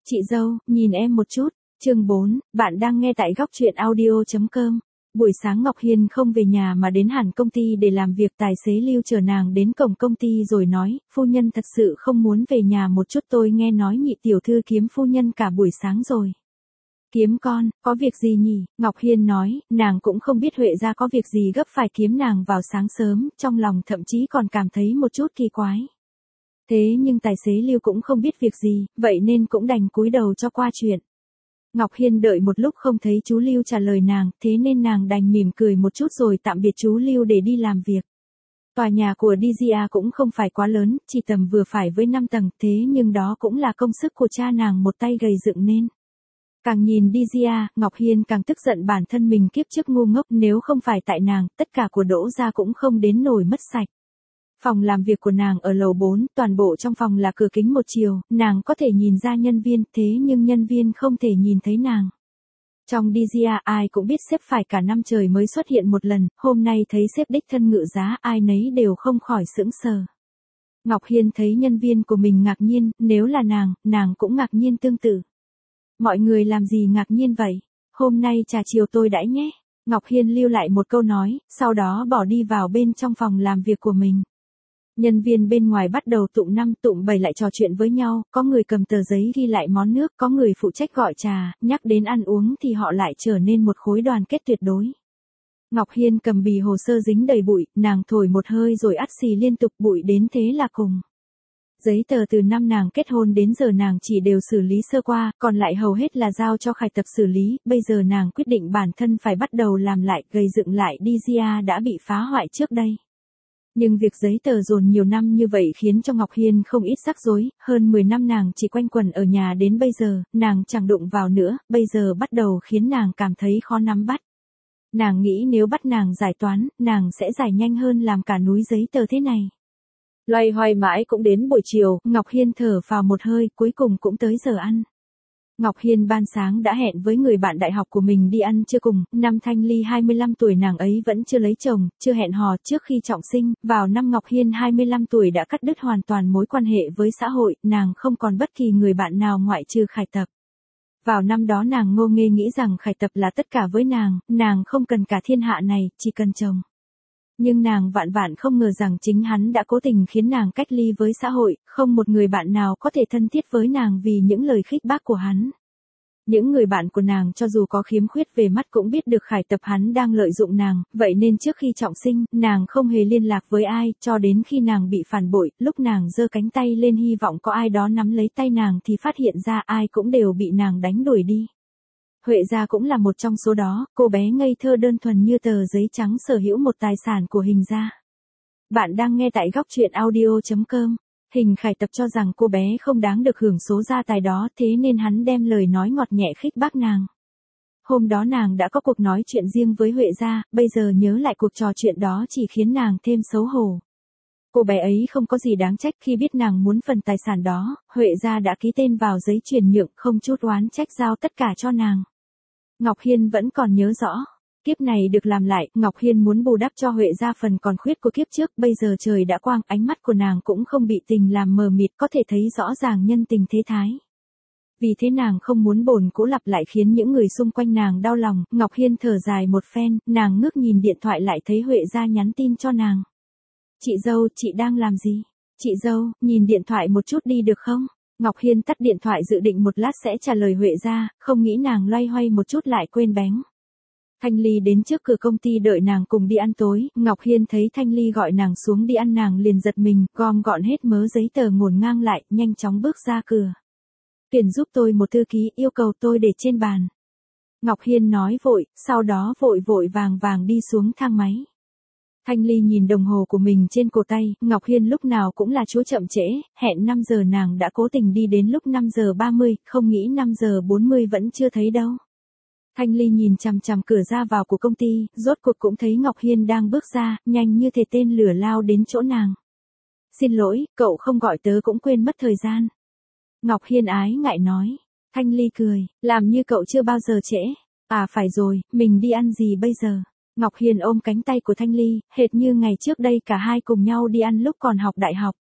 Chị dâu, nhìn em một chút. Chương 4, bạn đang nghe tại góc truyện audio.com. Buổi sáng Ngọc Hiên không về nhà mà đến hẳn công ty để làm việc. Tài xế Lưu chở nàng đến cổng công ty rồi nói, phu nhân thật sự không muốn về nhà một chút, tôi nghe nói nhị tiểu thư kiếm phu nhân cả buổi sáng rồi. Kiếm con, có việc gì nhỉ? Ngọc Hiên nói, nàng cũng không biết Huệ gia có việc gì gấp phải kiếm nàng vào sáng sớm, trong lòng thậm chí còn cảm thấy một chút kỳ quái. Thế nhưng tài xế Lưu cũng không biết việc gì, vậy nên cũng đành cúi đầu cho qua chuyện. Ngọc Hiên đợi một lúc không thấy chú Lưu trả lời nàng, thế nên nàng đành mỉm cười một chút rồi tạm biệt chú Lưu để đi làm việc. Tòa nhà của DJA cũng không phải quá lớn, chỉ tầm vừa phải với 5 tầng, thế nhưng đó cũng là công sức của cha nàng một tay gầy dựng nên. Càng nhìn DJA, Ngọc Hiên càng tức giận bản thân mình kiếp trước ngu ngốc, nếu không phải tại nàng, tất cả của Đỗ gia cũng không đến nổi mất sạch. Phòng làm việc của nàng ở lầu 4, toàn bộ trong phòng là cửa kính một chiều, nàng có thể nhìn ra nhân viên, thế nhưng nhân viên không thể nhìn thấy nàng. Trong DJA ai cũng biết sếp phải cả năm trời mới xuất hiện một lần, hôm nay thấy sếp đích thân ngự giá, ai nấy đều không khỏi sững sờ. Ngọc Hiên thấy nhân viên của mình ngạc nhiên, nếu là nàng cũng ngạc nhiên tương tự. Mọi người làm gì ngạc nhiên vậy? Hôm nay trà chiều tôi đãi nhé. Ngọc Hiên lưu lại một câu nói, sau đó bỏ đi vào bên trong phòng làm việc của mình. Nhân viên bên ngoài bắt đầu tụm 5 tụm 7 lại trò chuyện với nhau, có người cầm tờ giấy ghi lại món nước, có người phụ trách gọi trà, nhắc đến ăn uống thì họ lại trở nên một khối đoàn kết tuyệt đối. Ngọc Hiên cầm bì hồ sơ dính đầy bụi, nàng thổi một hơi rồi ắt xì liên tục, bụi đến thế là cùng. Giấy tờ từ năm nàng kết hôn đến giờ nàng chỉ đều xử lý sơ qua, còn lại hầu hết là giao cho Khải Tập xử lý, bây giờ nàng quyết định bản thân phải bắt đầu làm lại, gây dựng lại DJA đã bị phá hoại trước đây. Nhưng việc giấy tờ dồn nhiều năm như vậy khiến cho Ngọc Hiên không ít rắc rối, hơn 10 năm nàng chỉ quanh quẩn ở nhà đến bây giờ, nàng chẳng đụng vào nữa, bây giờ bắt đầu khiến nàng cảm thấy khó nắm bắt. Nàng nghĩ nếu bắt nàng giải toán, nàng sẽ giải nhanh hơn làm cả núi giấy tờ thế này. Loay hoay mãi cũng đến buổi chiều, Ngọc Hiên thở phào một hơi, cuối cùng cũng tới giờ ăn. Ngọc Hiên ban sáng đã hẹn với người bạn đại học của mình đi ăn trưa cùng, năm Thanh Ly 25 tuổi nàng ấy vẫn chưa lấy chồng, chưa hẹn hò trước khi trọng sinh, vào năm Ngọc Hiên 25 tuổi đã cắt đứt hoàn toàn mối quan hệ với xã hội, nàng không còn bất kỳ người bạn nào ngoại trừ Khải Tập. Vào năm đó nàng ngô nghê nghĩ rằng Khải Tập là tất cả với nàng không cần cả thiên hạ này, chỉ cần chồng. Nhưng nàng vạn vạn không ngờ rằng chính hắn đã cố tình khiến nàng cách ly với xã hội, không một người bạn nào có thể thân thiết với nàng vì những lời khích bác của hắn. Những người bạn của nàng cho dù có khiếm khuyết về mắt cũng biết được Khải Tập hắn đang lợi dụng nàng, vậy nên trước khi trọng sinh, nàng không hề liên lạc với ai, cho đến khi nàng bị phản bội, lúc nàng giơ cánh tay lên hy vọng có ai đó nắm lấy tay nàng thì phát hiện ra ai cũng đều bị nàng đánh đuổi đi. Huệ gia cũng là một trong số đó, cô bé ngây thơ đơn thuần như tờ giấy trắng sở hữu một tài sản của Hình gia. Bạn đang nghe tại góc truyện audio.com. Hình Khải Tập cho rằng cô bé không đáng được hưởng số gia tài đó, thế nên hắn đem lời nói ngọt nhẹ khích bác nàng. Hôm đó nàng đã có cuộc nói chuyện riêng với Huệ gia, bây giờ nhớ lại cuộc trò chuyện đó chỉ khiến nàng thêm xấu hổ. Cô bé ấy không có gì đáng trách, khi biết nàng muốn phần tài sản đó, Huệ gia đã ký tên vào giấy chuyển nhượng, không chút oán trách giao tất cả cho nàng. Ngọc Hiên vẫn còn nhớ rõ. Kiếp này được làm lại, Ngọc Hiên muốn bù đắp cho Huệ gia phần còn khuyết của kiếp trước, bây giờ trời đã quang, ánh mắt của nàng cũng không bị tình làm mờ mịt, có thể thấy rõ ràng nhân tình thế thái. Vì thế nàng không muốn bổn cũ lặp lại khiến những người xung quanh nàng đau lòng, Ngọc Hiên thở dài một phen, nàng ngước nhìn điện thoại lại thấy Huệ gia nhắn tin cho nàng. Chị dâu, chị đang làm gì? Chị dâu, nhìn điện thoại một chút đi được không? Ngọc Hiên tắt điện thoại dự định một lát sẽ trả lời Huệ gia, không nghĩ nàng loay hoay một chút lại quên bén. Thanh Ly đến trước cửa công ty đợi nàng cùng đi ăn tối, Ngọc Hiên thấy Thanh Ly gọi nàng xuống đi ăn nàng liền giật mình, gom gọn hết mớ giấy tờ ngổn ngang lại, nhanh chóng bước ra cửa. Tuyển giúp tôi một thư ký, yêu cầu tôi để trên bàn. Ngọc Hiên nói vội, sau đó vội vội vàng vàng đi xuống thang máy. Thanh Ly nhìn đồng hồ của mình trên cổ tay, Ngọc Hiên lúc nào cũng là chúa chậm trễ, hẹn 5 giờ nàng đã cố tình đi đến lúc 5 giờ 30, không nghĩ 5 giờ 40 vẫn chưa thấy đâu. Thanh Ly nhìn chằm chằm cửa ra vào của công ty, rốt cuộc cũng thấy Ngọc Hiên đang bước ra, nhanh như thể tên lửa lao đến chỗ nàng. Xin lỗi, cậu không gọi tớ cũng quên mất thời gian. Ngọc Hiên ái ngại nói. Thanh Ly cười, làm như cậu chưa bao giờ trễ. À phải rồi, mình đi ăn gì bây giờ? Ngọc Hiên ôm cánh tay của Thanh Ly, hệt như ngày trước đây cả hai cùng nhau đi ăn lúc còn học đại học.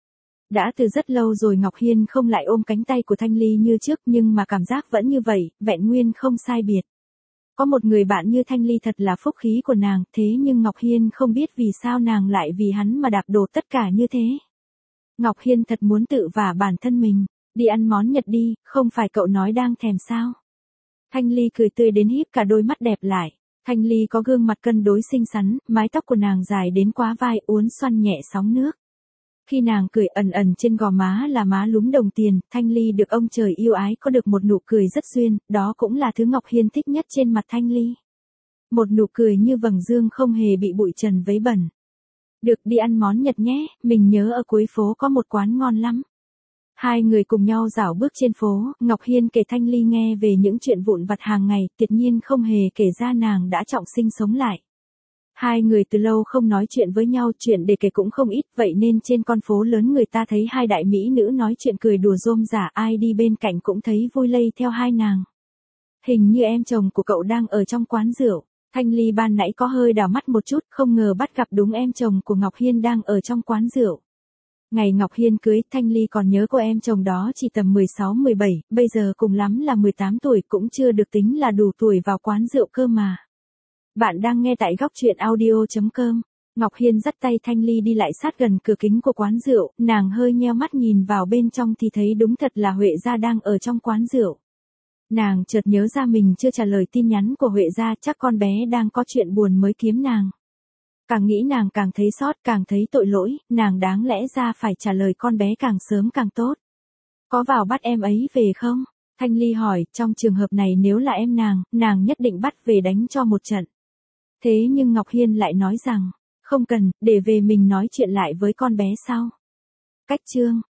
Đã từ rất lâu rồi Ngọc Hiên không lại ôm cánh tay của Thanh Ly như trước nhưng mà cảm giác vẫn như vậy, vẹn nguyên không sai biệt. Có một người bạn như Thanh Ly thật là phúc khí của nàng, thế nhưng Ngọc Hiên không biết vì sao nàng lại vì hắn mà đạp đổ tất cả như thế. Ngọc Hiên thật muốn tự vả bản thân mình, đi ăn món Nhật đi, không phải cậu nói đang thèm sao. Thanh Ly cười tươi đến híp cả đôi mắt đẹp lại. Thanh Ly có gương mặt cân đối xinh xắn, mái tóc của nàng dài đến quá vai uốn xoăn nhẹ sóng nước. Khi nàng cười ẩn ẩn trên gò má là má lúm đồng tiền, Thanh Ly được ông trời yêu ái có được một nụ cười rất duyên, đó cũng là thứ Ngọc Hiên thích nhất trên mặt Thanh Ly. Một nụ cười như vầng dương không hề bị bụi trần vấy bẩn. Được, đi ăn món Nhật nhé, mình nhớ ở cuối phố có một quán ngon lắm. Hai người cùng nhau dạo bước trên phố, Ngọc Hiên kể Thanh Ly nghe về những chuyện vụn vặt hàng ngày, tuyệt nhiên không hề kể ra nàng đã trọng sinh sống lại. Hai người từ lâu không nói chuyện với nhau, chuyện để kể cũng không ít, vậy nên trên con phố lớn người ta thấy hai đại mỹ nữ nói chuyện cười đùa rôm rả, ai đi bên cạnh cũng thấy vui lây theo hai nàng. Hình như em chồng của cậu đang ở trong quán rượu. Thanh Ly ban nãy có hơi đảo mắt một chút, không ngờ bắt gặp đúng em chồng của Ngọc Hiên đang ở trong quán rượu. Ngày Ngọc Hiên cưới, Thanh Ly còn nhớ cô em chồng đó chỉ tầm 16-17, bây giờ cùng lắm là 18 tuổi, cũng chưa được tính là đủ tuổi vào quán rượu cơ mà. Bạn đang nghe tại góc truyện audio.com. Ngọc Hiên dắt tay Thanh Ly đi lại sát gần cửa kính của quán rượu, nàng hơi nheo mắt nhìn vào bên trong thì thấy đúng thật là Huệ gia đang ở trong quán rượu. Nàng chợt nhớ ra mình chưa trả lời tin nhắn của Huệ gia, chắc con bé đang có chuyện buồn mới kiếm nàng. Càng nghĩ nàng càng thấy xót, càng thấy tội lỗi, nàng đáng lẽ ra phải trả lời con bé càng sớm càng tốt. Có vào bắt em ấy về không? Thanh Ly hỏi, trong trường hợp này nếu là em nàng nhất định bắt về đánh cho một trận. Thế nhưng Ngọc Hiên lại nói rằng, không cần, để về mình nói chuyện lại với con bé sau. Cách chương